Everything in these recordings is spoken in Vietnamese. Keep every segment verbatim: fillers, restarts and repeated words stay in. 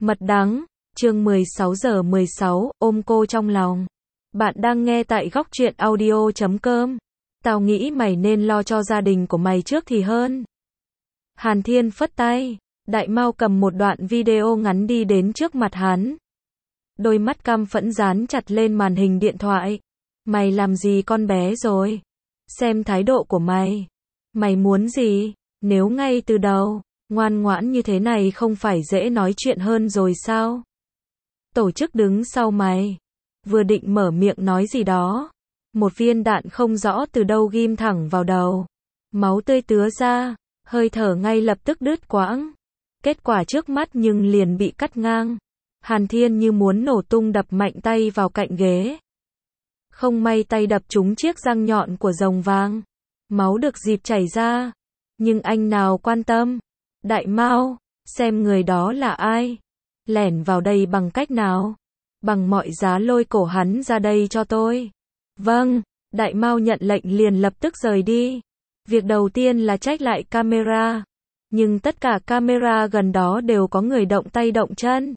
Mật đắng, chương mười sáu giờ mười sáu, ôm cô trong lòng. Bạn đang nghe tại góc truyện audio chấm com. Tao nghĩ mày nên lo cho gia đình của mày trước thì hơn. Hàn Thiên phất tay, Đại Mao cầm một đoạn video ngắn đi đến trước mặt hắn. Đôi mắt căm phẫn dán chặt lên màn hình điện thoại. Mày làm gì con bé rồi? Xem thái độ của mày. Mày muốn gì? Nếu ngay từ đầu, ngoan ngoãn như thế này không phải dễ nói chuyện hơn rồi sao? Tổ chức đứng sau mày. Vừa định mở miệng nói gì đó. Một viên đạn không rõ từ đâu ghim thẳng vào đầu. Máu tươi tứa ra, hơi thở ngay lập tức đứt quãng. Kết quả trước mắt nhưng liền bị cắt ngang. Hàn Thiên như muốn nổ tung đập mạnh tay vào cạnh ghế. Không may tay đập trúng chiếc răng nhọn của rồng vàng. Máu được dịp chảy ra. Nhưng anh nào quan tâm. Đại Mao, xem người đó là ai. Lẻn vào đây bằng cách nào? Bằng mọi giá lôi cổ hắn ra đây cho tôi. Vâng, Đại Mao nhận lệnh liền lập tức rời đi. Việc đầu tiên là check lại camera. Nhưng tất cả camera gần đó đều có người động tay động chân.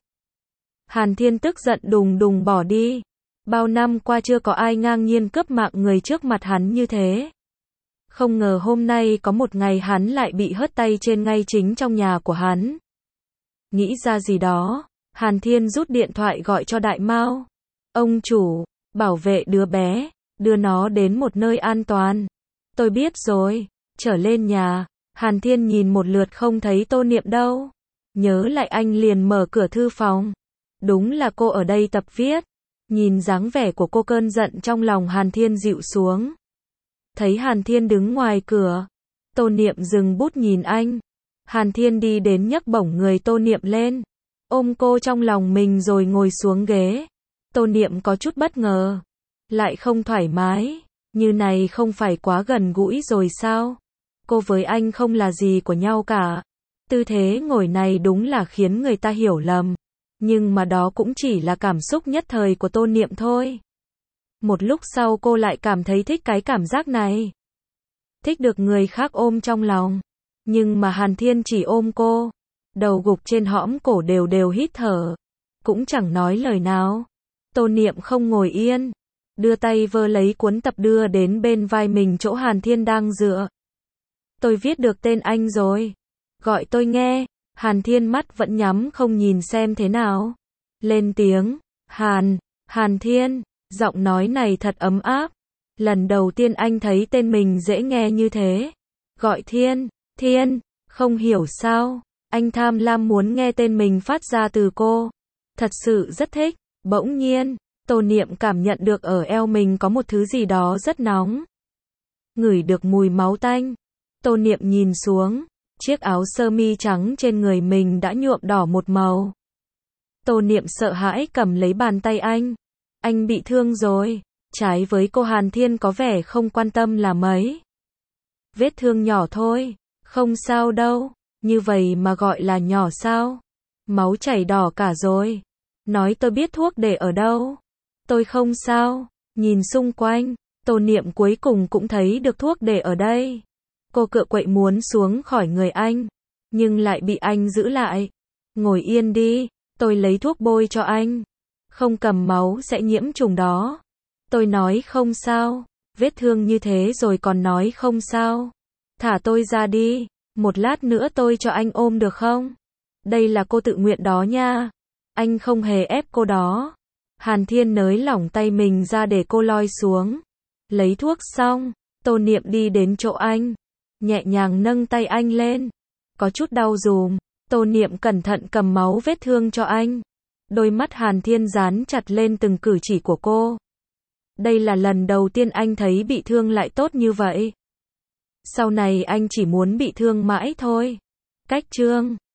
Hàn Thiên tức giận đùng đùng bỏ đi. Bao năm qua chưa có ai ngang nhiên cướp mạng người trước mặt hắn như thế. Không ngờ hôm nay có một ngày hắn lại bị hất tay trên ngay chính trong nhà của hắn. Nghĩ ra gì đó, Hàn Thiên rút điện thoại gọi cho Đại Mao. Ông chủ, bảo vệ đứa bé, đưa nó đến một nơi an toàn. Tôi biết rồi, trở lên nhà. Hàn Thiên nhìn một lượt không thấy Tô Niệm đâu. Nhớ lại anh liền mở cửa thư phòng. Đúng là cô ở đây tập viết. Nhìn dáng vẻ của cô cơn giận trong lòng Hàn Thiên dịu xuống. Thấy Hàn Thiên đứng ngoài cửa. Tô Niệm dừng bút nhìn anh. Hàn Thiên đi đến nhấc bổng người Tô Niệm lên. Ôm cô trong lòng mình rồi ngồi xuống ghế. Tô Niệm có chút bất ngờ. Lại không thoải mái. Như này không phải quá gần gũi rồi sao? Cô với anh không là gì của nhau cả. Tư thế ngồi này đúng là khiến người ta hiểu lầm. Nhưng mà đó cũng chỉ là cảm xúc nhất thời của Tô Niệm thôi. Một lúc sau cô lại cảm thấy thích cái cảm giác này. Thích được người khác ôm trong lòng. Nhưng mà Hàn Thiên chỉ ôm cô. Đầu gục trên hõm cổ đều đều hít thở. Cũng chẳng nói lời nào. Tô Niệm không ngồi yên. Đưa tay vơ lấy cuốn tập đưa đến bên vai mình chỗ Hàn Thiên đang dựa. Tôi viết được tên anh rồi. Gọi tôi nghe. Hàn Thiên mắt vẫn nhắm không nhìn xem thế nào. Lên tiếng. Hàn, Hàn Thiên. Giọng nói này thật ấm áp. Lần đầu tiên anh thấy tên mình dễ nghe như thế. Gọi Thiên, Thiên. Không hiểu sao. Anh tham lam muốn nghe tên mình phát ra từ cô. Thật sự rất thích. Bỗng nhiên, Tô Niệm cảm nhận được ở eo mình có một thứ gì đó rất nóng. Ngửi được mùi máu tanh. Tô Niệm nhìn xuống. Chiếc áo sơ mi trắng trên người mình đã nhuộm đỏ một màu. Tô Niệm sợ hãi cầm lấy bàn tay anh. Anh bị thương rồi. Trái với cô Hàn Thiên có vẻ không quan tâm là mấy. Vết thương nhỏ thôi. Không sao đâu. Như vậy mà gọi là nhỏ sao? Máu chảy đỏ cả rồi. Nói tôi biết thuốc để ở đâu. Tôi không sao. Nhìn xung quanh. Tô Niệm cuối cùng cũng thấy được thuốc để ở đây. Cô cựa quậy muốn xuống khỏi người anh. Nhưng lại bị anh giữ lại. Ngồi yên đi. Tôi lấy thuốc bôi cho anh. Không cầm máu sẽ nhiễm trùng đó. Tôi nói không sao. Vết thương như thế rồi còn nói không sao. Thả tôi ra đi. Một lát nữa tôi cho anh ôm được không? Đây là cô tự nguyện đó nha. Anh không hề ép cô đó. Hàn Thiên nới lỏng tay mình ra để cô loi xuống. Lấy thuốc xong. Tô Niệm đi đến chỗ anh. Nhẹ nhàng nâng tay anh lên. Có chút đau dùm. Tô Niệm cẩn thận cầm máu vết thương cho anh. Đôi mắt Hàn Thiên dán chặt lên từng cử chỉ của cô. Đây là lần đầu tiên anh thấy bị thương lại tốt như vậy. Sau này anh chỉ muốn bị thương mãi thôi. Cách chương